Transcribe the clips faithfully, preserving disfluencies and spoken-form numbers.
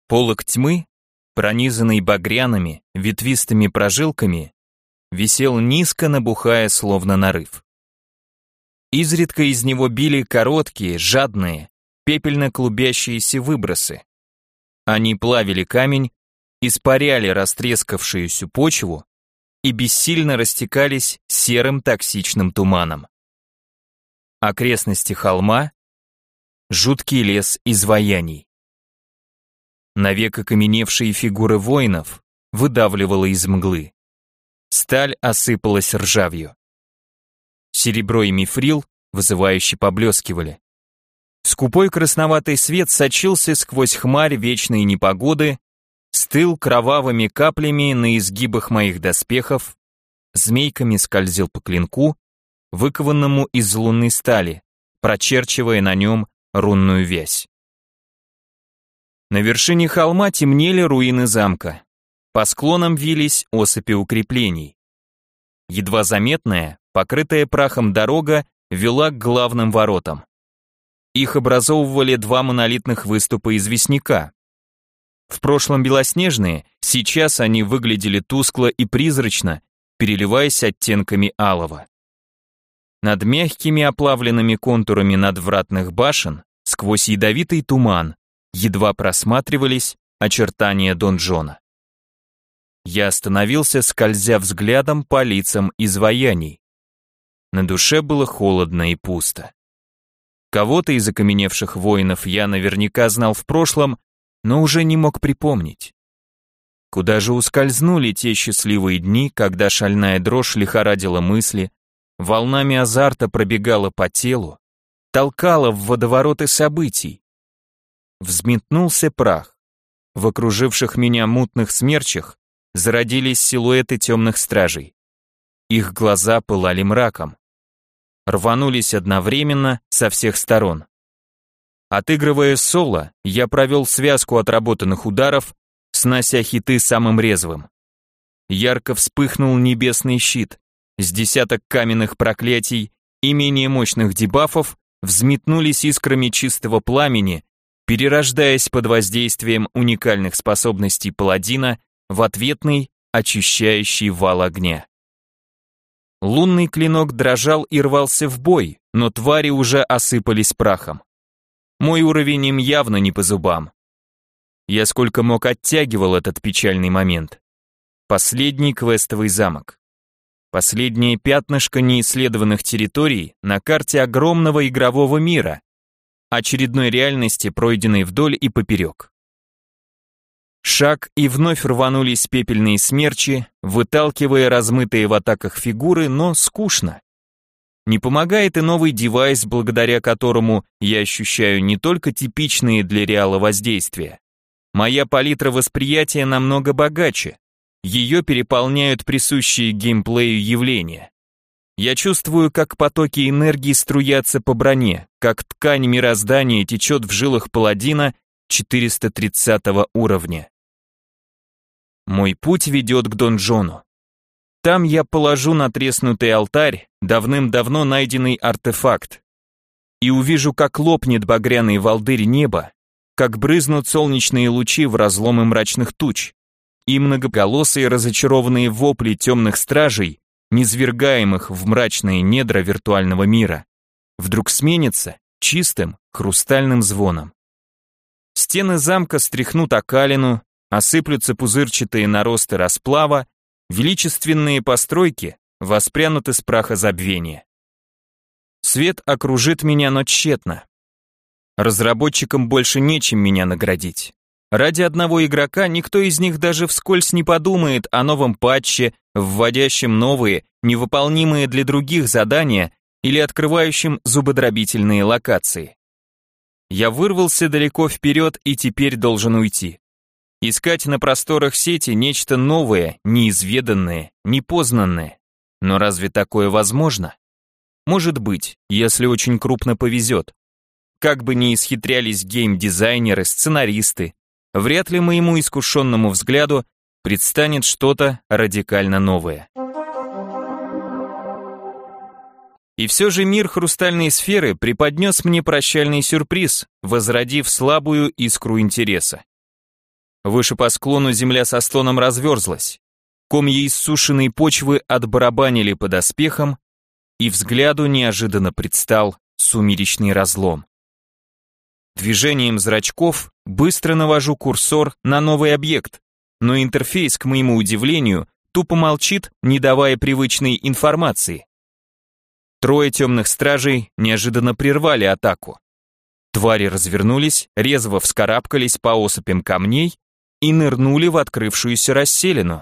Полог тьмы, пронизанный багряными, ветвистыми прожилками, висел низко, набухая, словно нарыв. Изредка из него били короткие, жадные, пепельно клубящиеся выбросы. Они плавили камень, испаряли растрескавшуюся почву и бессильно растекались серым токсичным туманом. Окрестности холма — жуткий лес изваяний. Навек окаменевшие фигуры воинов выдавливало из мглы. Сталь осыпалась ржавью. Серебро и мифрил вызывающе поблескивали. Скупой красноватый свет сочился сквозь хмарь вечной непогоды, стыл кровавыми каплями на изгибах моих доспехов, змейками скользил по клинку, выкованному из лунной стали, прочерчивая на нем рунную вязь. На вершине холма темнели руины замка. По склонам вились осыпи укреплений. Едва заметная, покрытая прахом дорога вела к главным воротам. Их образовывали два монолитных выступа известняка. В прошлом белоснежные, сейчас они выглядели тускло и призрачно, переливаясь оттенками алого. Над мягкими оплавленными контурами надвратных башен, сквозь ядовитый туман, едва просматривались очертания донжона. Я остановился, скользя взглядом по лицам изваяний. На душе было холодно и пусто. Кого-то из окаменевших воинов я наверняка знал в прошлом, но уже не мог припомнить. Куда же ускользнули те счастливые дни, когда шальная дрожь лихорадила мысли, волнами азарта пробегала по телу, толкала в водовороты событий? Взметнулся прах. В окруживших меня мутных смерчах зародились силуэты темных стражей. Их глаза пылали мраком. Рванулись одновременно со всех сторон. Отыгрывая соло, я провел связку отработанных ударов, снося хиты самым резвым. Ярко вспыхнул небесный щит, с десяток каменных проклятий и менее мощных дебафов взметнулись искрами чистого пламени, перерождаясь под воздействием уникальных способностей паладина в ответный, очищающий вал огня. Лунный клинок дрожал и рвался в бой, но твари уже осыпались прахом. Мой уровень им явно не по зубам. Я сколько мог оттягивал этот печальный момент. Последний квестовый замок. Последнее пятнышко неисследованных территорий на карте огромного игрового мира, очередной реальности, пройденной вдоль и поперек. Шаг, и вновь рванулись пепельные смерчи, выталкивая размытые в атаках фигуры, но скучно. Не помогает и новый девайс, благодаря которому я ощущаю не только типичные для реала воздействия. Моя палитра восприятия намного богаче. Ее переполняют присущие геймплею явления. Я чувствую, как потоки энергии струятся по броне, как ткань мироздания течет в жилах паладина четыреста тридцатого уровня. Мой путь ведет к донжону. Там я положу на треснутый алтарь давным-давно найденный артефакт и увижу, как лопнет багряный волдырь неба, как брызнут солнечные лучи в разломы мрачных туч, и многоголосые разочарованные вопли темных стражей, низвергаемых в мрачные недра виртуального мира, вдруг сменится чистым хрустальным звоном. Стены замка стряхнут окалину, осыплются пузырчатые наросты расплава, величественные постройки воспрянут из праха забвения. Свет окружит меня, но тщетно. Разработчикам больше нечем меня наградить. Ради одного игрока никто из них даже вскользь не подумает о новом патче, вводящем новые, невыполнимые для других задания или открывающем зубодробительные локации. Я вырвался далеко вперед и теперь должен уйти. Искать на просторах сети нечто новое, неизведанное, непознанное. Но разве такое возможно? Может быть, если очень крупно повезет. Как бы ни исхитрялись геймдизайнеры, сценаристы, вряд ли моему искушенному взгляду предстанет что-то радикально новое. И все же мир хрустальной сферы преподнес мне прощальный сюрприз, возродив слабую искру интереса. Выше по склону земля со стоном разверзлась. Комья иссушенной почвы отбарабанили по доспехам, и взгляду неожиданно предстал сумеречный разлом. Движением зрачков быстро навожу курсор на новый объект, но интерфейс, к моему удивлению, тупо молчит, не давая привычной информации. Трое темных стражей неожиданно прервали атаку. Твари развернулись, резво вскарабкались по осыпям камней и нырнули в открывшуюся расселину.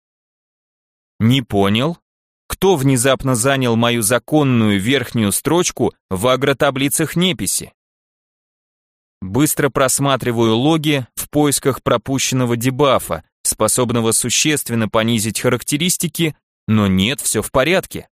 Не понял, кто внезапно занял мою законную верхнюю строчку в агротаблицах неписи. Быстро просматриваю логи в поисках пропущенного дебафа, способного существенно понизить характеристики, но нет, все в порядке.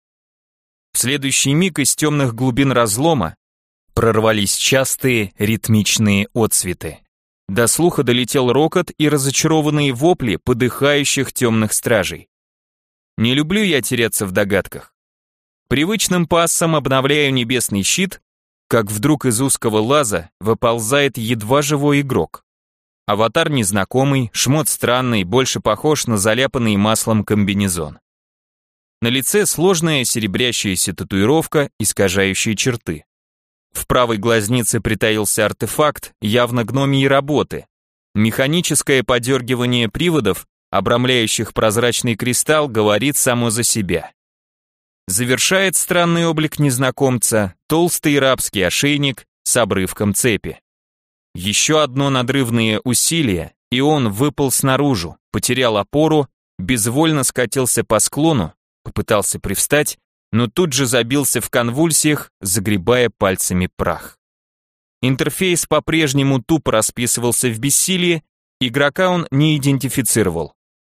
В следующий миг из темных глубин разлома прорвались частые ритмичные отсветы. До слуха долетел рокот и разочарованные вопли подыхающих темных стражей. Не люблю я теряться в догадках. Привычным пассом обновляю небесный щит, как вдруг из узкого лаза выползает едва живой игрок. Аватар незнакомый, шмот странный, больше похож на заляпанный маслом комбинезон. На лице сложная серебрящаяся татуировка, искажающая черты. В правой глазнице притаился артефакт, явно гномьей работы. Механическое подергивание приводов, обрамляющих прозрачный кристалл, говорит само за себя. Завершает странный облик незнакомца толстый рабский ошейник с обрывком цепи. Еще одно надрывное усилие, и он выполз наружу, потерял опору, безвольно скатился по склону, попытался привстать, но тут же забился в конвульсиях, загребая пальцами прах. Интерфейс по-прежнему тупо расписывался в бессилии, игрока он не идентифицировал.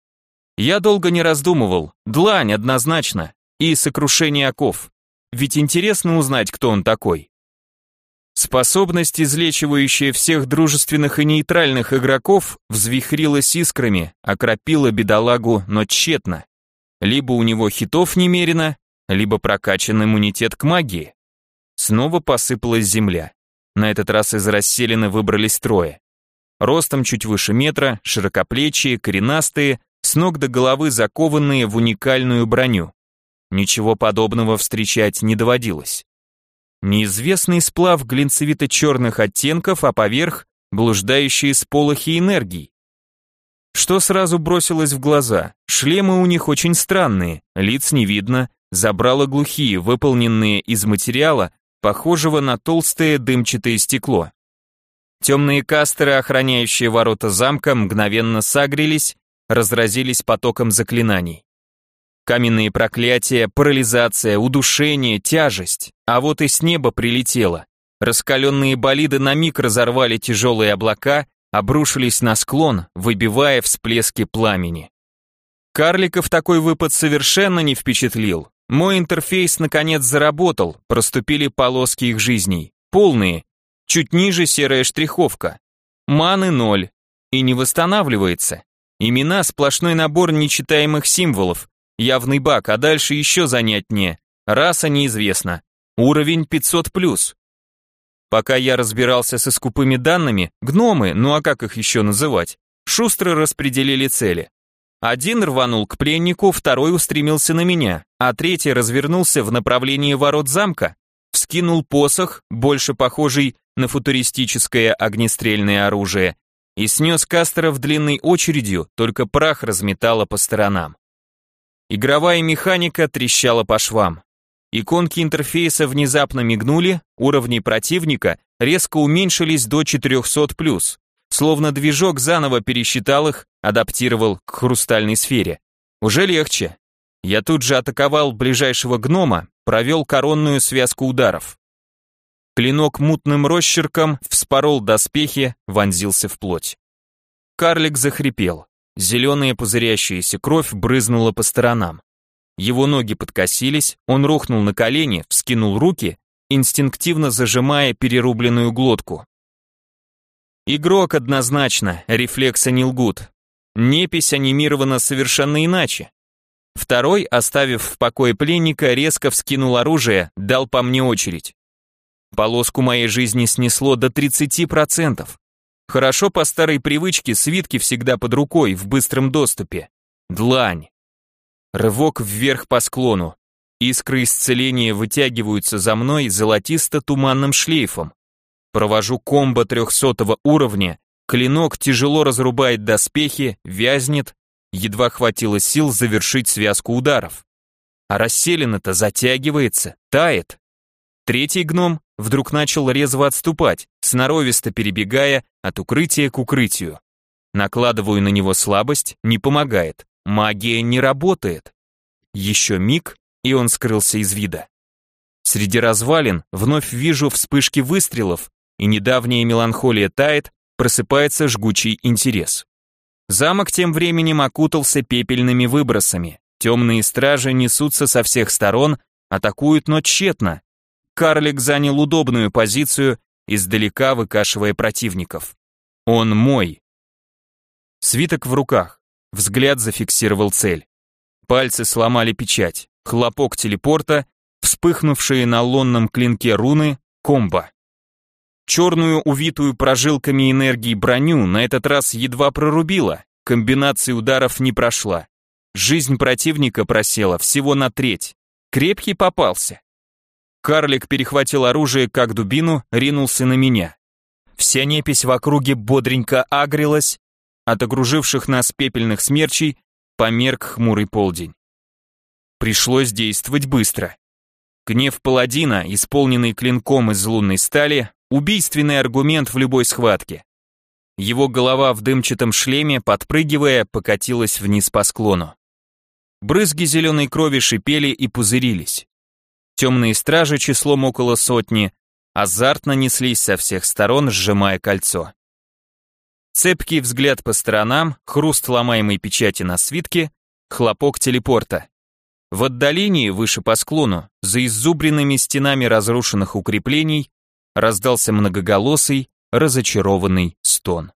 Я долго не раздумывал, длань однозначно, и сокрушение оков, ведь интересно узнать, кто он такой. Способность, излечивающая всех дружественных и нейтральных игроков, взвихрилась искрами, окропила бедолагу, но тщетно. Либо у него хитов немерено, либо прокачан иммунитет к магии. Снова посыпалась земля. На этот раз из расселины выбрались трое. Ростом чуть выше метра, широкоплечие, коренастые, с ног до головы закованные в уникальную броню. Ничего подобного встречать не доводилось. Неизвестный сплав глинцевито-черных оттенков, а поверх блуждающие сполохи энергии. Что сразу бросилось в глаза? Шлемы у них очень странные, лиц не видно, забрала глухие, выполненные из материала, похожего на толстое дымчатое стекло. Темные кастеры, охраняющие ворота замка, мгновенно сагрились, разразились потоком заклинаний. Каменные проклятия, парализация, удушение, тяжесть. А вот и с неба прилетело. Раскаленные болиды на миг разорвали тяжелые облака, обрушились на склон, выбивая всплески пламени. Карликов такой выпад совершенно не впечатлил. Мой интерфейс наконец заработал, проступили полоски их жизней. Полные. Чуть ниже серая штриховка. Маны ноль. И не восстанавливается. Имена сплошной набор нечитаемых символов. Явный баг, а дальше еще занятнее. Раса неизвестна. Уровень пятьсот плюс. Пока я разбирался со скупыми данными, гномы, ну а как их еще называть, шустро распределили цели. Один рванул к пленнику, второй устремился на меня, а третий развернулся в направлении ворот замка, вскинул посох, больше похожий на футуристическое огнестрельное оружие, и снес кастеров длинной очередью, только прах разметало по сторонам. Игровая механика трещала по швам. Иконки интерфейса внезапно мигнули, уровни противника резко уменьшились до четырехсот плюс, словно движок заново пересчитал их, адаптировал к хрустальной сфере. Уже легче. Я тут же атаковал ближайшего гнома, провел коронную связку ударов. Клинок мутным росчерком вспорол доспехи, вонзился в плоть. Карлик захрипел. Зеленая пузырящаяся кровь брызнула по сторонам. Его ноги подкосились, он рухнул на колени, вскинул руки, инстинктивно зажимая перерубленную глотку. Игрок однозначно, рефлексы не лгут. Непись анимирована совершенно иначе. Второй, оставив в покое пленника, резко вскинул оружие, дал по мне очередь. Полоску моей жизни снесло до тридцати процентов. Хорошо по старой привычке свитки всегда под рукой, в быстром доступе. Длань. Рывок вверх по склону. Искры исцеления вытягиваются за мной золотисто-туманным шлейфом. Провожу комбо трехсотого уровня, клинок тяжело разрубает доспехи, вязнет, едва хватило сил завершить связку ударов. А расселена-то затягивается, тает. Третий гном вдруг начал резво отступать, сноровисто перебегая от укрытия к укрытию. Накладываю на него слабость, не помогает, магия не работает. Еще миг, и он скрылся из вида. Среди развалин вновь вижу вспышки выстрелов, и недавняя меланхолия тает, просыпается жгучий интерес. Замок тем временем окутался пепельными выбросами. Темные стражи несутся со всех сторон, атакуют, но тщетно. Карлик занял удобную позицию, издалека выкашивая противников. Он мой. Свиток в руках. Взгляд зафиксировал цель. Пальцы сломали печать. Хлопок телепорта, вспыхнувшие на лонном клинке руны, комбо. Черную, увитую прожилками энергии броню на этот раз едва прорубила, комбинация ударов не прошла. Жизнь противника просела всего на треть. Крепкий попался. Карлик перехватил оружие как дубину, ринулся на меня. Вся непись в округе бодренько агрилась, от окруживших нас пепельных смерчей померк хмурый полдень. Пришлось действовать быстро. Гнев паладина, исполненный клинком из лунной стали, убийственный аргумент в любой схватке. Его голова в дымчатом шлеме, подпрыгивая, покатилась вниз по склону. Брызги зеленой крови шипели и пузырились. Темные стражи числом около сотни азартно неслись со всех сторон, сжимая кольцо. Цепкий взгляд по сторонам, хруст ломаемой печати на свитке, хлопок телепорта. В отдалении, выше по склону, за иззубренными стенами разрушенных укреплений, раздался многоголосый, разочарованный стон.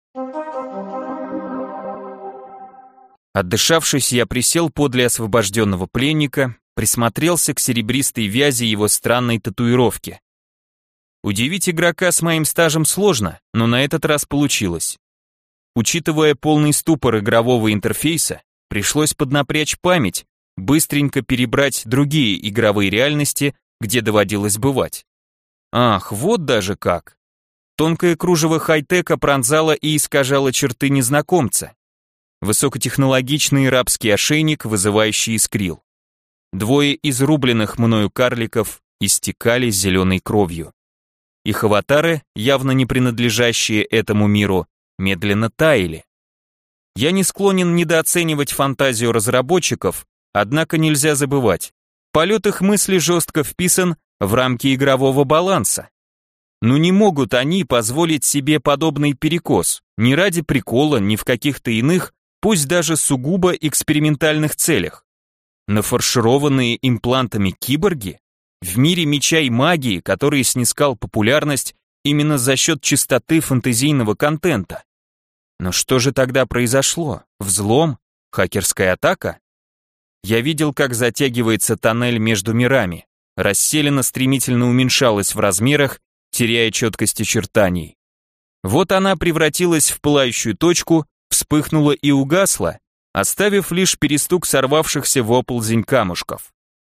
Отдышавшись, я присел подле освобожденного пленника, присмотрелся к серебристой вязи его странной татуировки. Удивить игрока с моим стажем сложно, но на этот раз получилось. Учитывая полный ступор игрового интерфейса, пришлось поднапрячь память, быстренько перебрать другие игровые реальности, где доводилось бывать. Ах, вот даже как. Тонкое кружево хай-тека пронзало и искажало черты незнакомца. Высокотехнологичный рабский ошейник, вызывающий искрил. Двое изрубленных мною карликов истекали зеленой кровью. Их аватары, явно не принадлежащие этому миру, медленно таяли. Я не склонен недооценивать фантазию разработчиков, однако нельзя забывать, полет их мысли жестко вписан в рамки игрового баланса. Но не могут они позволить себе подобный перекос, ни ради прикола, ни в каких-то иных, пусть даже сугубо экспериментальных целях. Нафаршированные имплантами киборги? В мире меча и магии, который снискал популярность именно за счет чистоты фэнтезийного контента. Но что же тогда произошло? Взлом? Хакерская атака? Я видел, как затягивается тоннель между мирами. Расселена стремительно уменьшалась в размерах, теряя четкость очертаний. Вот она превратилась в пылающую точку, вспыхнула и угасла, оставив лишь перестук сорвавшихся в оползень камушков.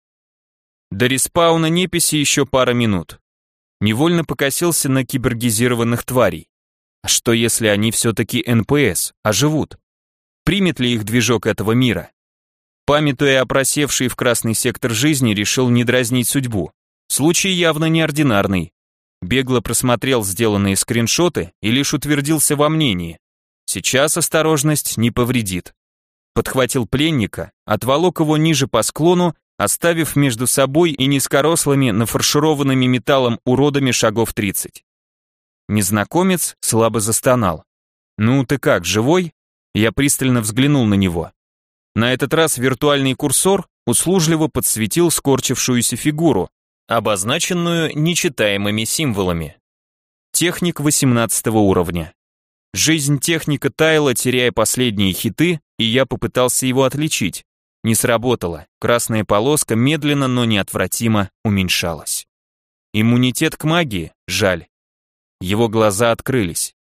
До респауна неписи еще пара минут. Невольно покосился на киборгизированных тварей. А что если они все-таки эн пэ эс, а живут? Примет ли их движок этого мира? Памятуя о просевшей в красный сектор жизни, решил не дразнить судьбу. Случай явно неординарный. Бегло просмотрел сделанные скриншоты и лишь утвердился во мнении. Сейчас осторожность не повредит. Подхватил пленника, отволок его ниже по склону, оставив между собой и низкорослыми, нафаршированными металлом уродами шагов тридцать. Незнакомец слабо застонал. «Ну ты как, живой?» Я пристально взглянул на него. На этот раз виртуальный курсор услужливо подсветил скорчившуюся фигуру, обозначенную нечитаемыми символами. Техник восемнадцатого уровня. Жизнь техника таяла, теряя последние хиты, и я попытался его отличить. Не сработало, красная полоска медленно, но неотвратимо уменьшалась. Иммунитет к магии? Жаль. Его глаза открылись.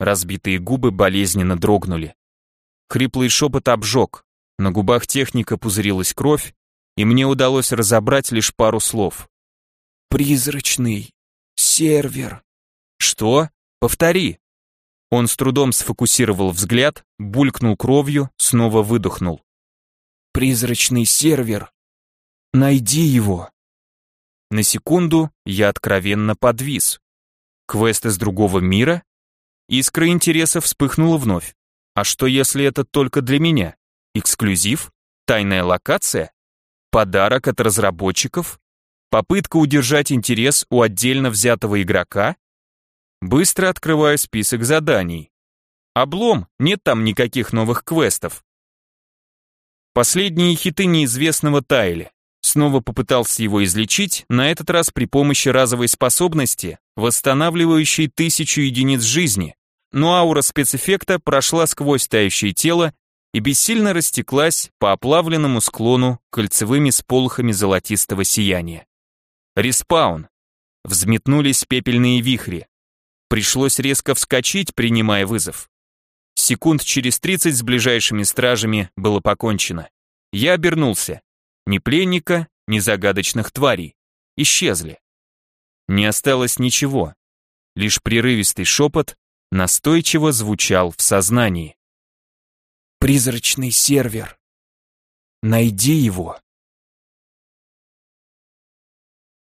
Разбитые губы болезненно дрогнули. Хриплый шепот обжег. На губах техника пузырилась кровь, и мне удалось разобрать лишь пару слов. «Призрачный сервер». «Что? Повтори». Он с трудом сфокусировал взгляд, булькнул кровью, снова выдохнул. «Призрачный сервер. Найди его». На секунду я откровенно подвис. Квест из другого мира? Искра интереса вспыхнула вновь. А что если это только для меня? Эксклюзив? Тайная локация? Подарок от разработчиков? Попытка удержать интерес у отдельно взятого игрока? Быстро открываю список заданий. Облом, нет там никаких новых квестов. Последние хиты неизвестного таяли. Снова попытался его излечить, на этот раз при помощи разовой способности, восстанавливающей тысячу единиц жизни, но аура спецэффекта прошла сквозь тающее тело и бессильно растеклась по оплавленному склону кольцевыми сполохами золотистого сияния. Респаун. Взметнулись пепельные вихри. Пришлось резко вскочить, принимая вызов. Секунд через тридцать с ближайшими стражами было покончено. Я обернулся. Ни пленника, ни загадочных тварей. Исчезли. Не осталось ничего. Лишь прерывистый шепот настойчиво звучал в сознании. «Призрачный сервер. Найди его».